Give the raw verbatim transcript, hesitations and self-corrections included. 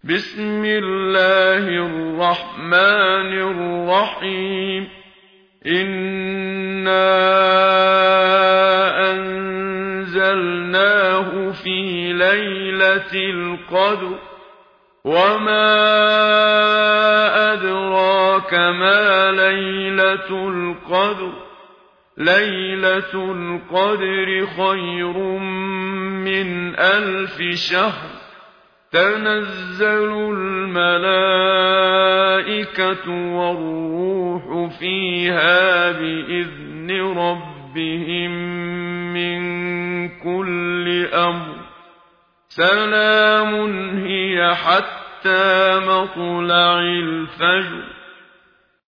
بسم الله الرحمن الرحيم إنا أنزلناه في ليلة القدر وما أدراك ما ليلة القدر ليلة القدر خير من ألف شهر تنزل الملائكة والروح فيها بإذن ربهم من كل أمر سلام هي حتى مطلع الفجر